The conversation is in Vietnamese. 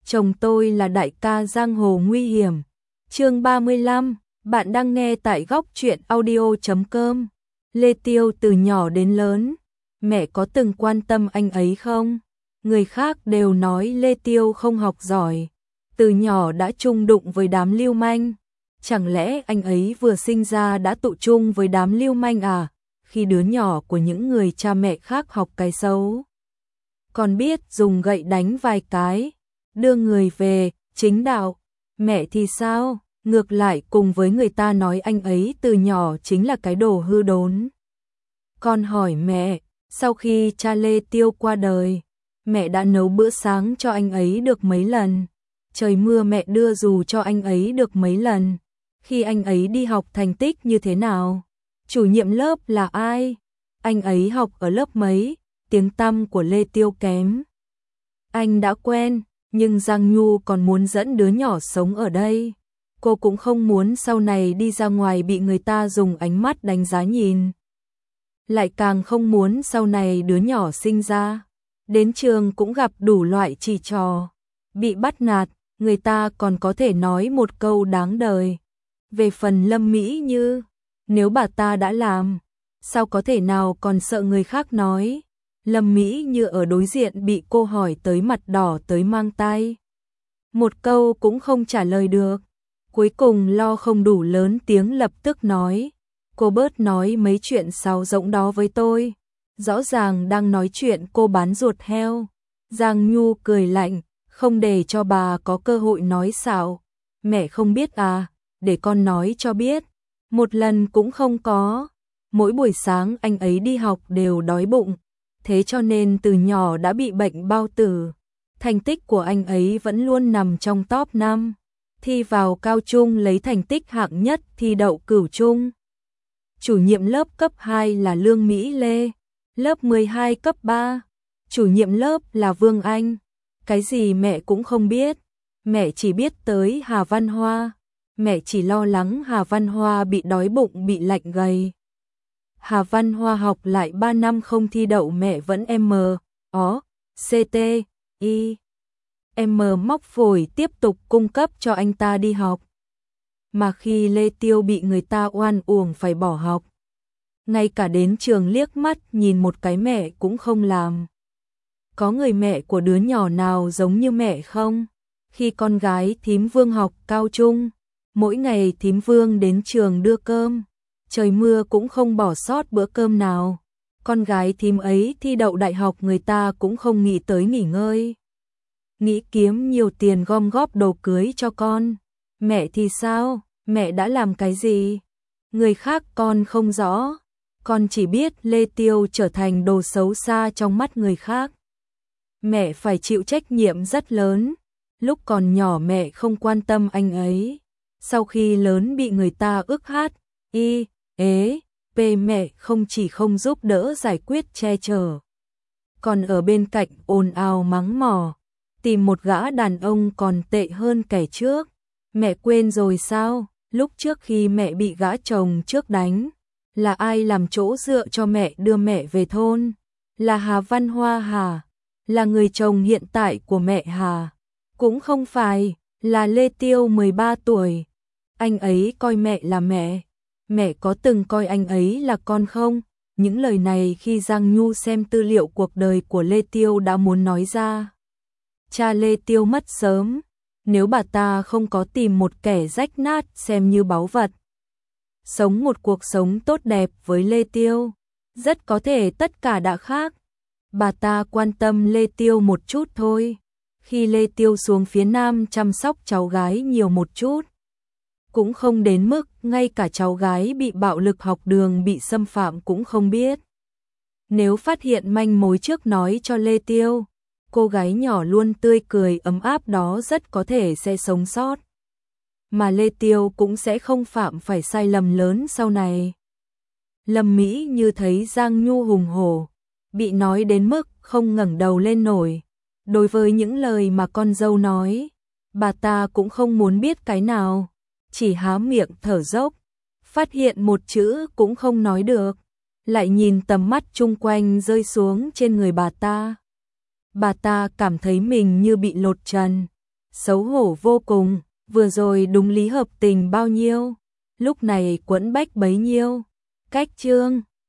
chồng tôi là đại ca giang hồ nguy hiểm. Chương 35, bạn đang nghe tại góc truyện audio.com. Lê Tiêu từ nhỏ đến lớn, mẹ có từng quan tâm anh ấy không? Người khác đều nói Lê Tiêu không học giỏi, từ nhỏ đã chung đụng với đám lưu manh. Chẳng lẽ anh ấy vừa sinh ra đã tụ chung với đám lưu manh à? Khi đứa nhỏ của những người cha mẹ khác học cái xấu, còn biết dùng gậy đánh vài cái, đưa người về chính đạo. Mẹ thì sao? Ngược lại cùng với người ta nói anh ấy từ nhỏ chính là cái đồ hư đốn. Con hỏi mẹ, sau khi cha Lê Tiêu qua đời, mẹ đã nấu bữa sáng cho anh ấy được mấy lần? Trời mưa mẹ đưa dù cho anh ấy được mấy lần? Khi anh ấy đi học thành tích như thế nào? Chủ nhiệm lớp là ai? Anh ấy học ở lớp mấy? Tiếng tăm của Lê Tiêu kém, anh đã quen, nhưng Giang Nhu còn muốn dẫn đứa nhỏ sống ở đây. Cô cũng không muốn sau này đi ra ngoài bị người ta dùng ánh mắt đánh giá nhìn. Lại càng không muốn sau này đứa nhỏ sinh ra, đến trường cũng gặp đủ loại chỉ trò, bị bắt nạt, người ta còn có thể nói một câu đáng đời. Về phần Lâm Mỹ Như, nếu bà ta đã làm, sao có thể nào còn sợ người khác nói. Lâm Mỹ Như ở đối diện bị cô hỏi tới mặt đỏ tới mang tay, một câu cũng không trả lời được. Cuối cùng lo không đủ lớn tiếng lập tức nói, cô bớt nói mấy chuyện sáo rỗng đó với tôi. Rõ ràng đang nói chuyện cô bán ruột heo. Giang Nhu cười lạnh, không để cho bà có cơ hội nói xạo. Mẹ không biết à, để con nói cho biết. Một lần cũng không có. Mỗi buổi sáng anh ấy đi học đều đói bụng, thế cho nên từ nhỏ đã bị bệnh bao tử. Thành tích của anh ấy vẫn luôn nằm trong top 5. Thi vào cao trung lấy thành tích hạng nhất, thi đậu cửu trung. Chủ nhiệm lớp cấp 2 là Lương Mỹ Lê, lớp 12 cấp 3. Chủ nhiệm lớp là Vương Anh. Cái gì mẹ cũng không biết. Mẹ chỉ biết tới Hà Văn Hoa. Mẹ chỉ lo lắng Hà Văn Hoa bị đói bụng bị lạnh gầy. Hà Văn Hoa học lại 3 năm không thi đậu mẹ vẫn CT, I. Móc phổi tiếp tục cung cấp cho anh ta đi học. Mà khi Lê Tiêu bị người ta oan uổng phải bỏ học, ngay cả đến trường liếc mắt nhìn một cái mẹ cũng không làm. Có người mẹ của đứa nhỏ nào giống như mẹ không? Khi con gái thím Vương học cao trung, mỗi ngày thím Vương đến trường đưa cơm, trời mưa cũng không bỏ sót bữa cơm nào. Con gái thím ấy thi đậu đại học người ta cũng không nghĩ tới nghỉ ngơi, nghĩ kiếm nhiều tiền gom góp đồ cưới cho con. Mẹ thì sao? Mẹ đã làm cái gì? Người khác con không rõ. Con chỉ biết Lê Tiêu trở thành đồ xấu xa trong mắt người khác. Mẹ phải chịu trách nhiệm rất lớn. Lúc còn nhỏ mẹ không quan tâm anh ấy. Sau khi lớn bị người ta ức hát, mẹ không chỉ không giúp đỡ giải quyết che chở, còn ở bên cạnh ồn ào mắng mỏ. Tìm một gã đàn ông còn tệ hơn kẻ trước. Mẹ quên rồi sao? Lúc trước khi mẹ bị gã chồng trước đánh, là ai làm chỗ dựa cho mẹ đưa mẹ về thôn? Là Hà Văn Hoa hả? Là người chồng hiện tại của mẹ hả? Cũng không phải, là Lê Tiêu 13 tuổi. Anh ấy coi mẹ là mẹ. Mẹ có từng coi anh ấy là con không? Những lời này khi Giang Nhu xem tư liệu cuộc đời của Lê Tiêu đã muốn nói ra. Cha Lê Tiêu mất sớm, nếu bà ta không có tìm một kẻ rách nát xem như báu vật, sống một cuộc sống tốt đẹp với Lê Tiêu, rất có thể tất cả đã khác. Bà ta quan tâm Lê Tiêu một chút thôi. Khi Lê Tiêu xuống phía Nam chăm sóc cháu gái nhiều một chút, cũng không đến mức ngay cả cháu gái bị bạo lực học đường bị xâm phạm cũng không biết. Nếu phát hiện manh mối trước nói cho Lê Tiêu, cô gái nhỏ luôn tươi cười ấm áp đó rất có thể sẽ sống sót. Mà Lê Tiêu cũng sẽ không phạm phải sai lầm lớn sau này. Lâm Mỹ Như thấy Giang Nhu hùng hổ, bị nói đến mức không ngẩng đầu lên nổi. Đối với những lời mà con dâu nói, bà ta cũng không muốn biết cái nào, chỉ há miệng thở dốc, phát hiện một chữ cũng không nói được, lại nhìn tầm mắt chung quanh rơi xuống trên người bà ta. Bà ta cảm thấy mình như bị lột trần, xấu hổ vô cùng, vừa rồi đúng lý hợp tình bao nhiêu, lúc này quẫn bách bấy nhiêu. Cách chương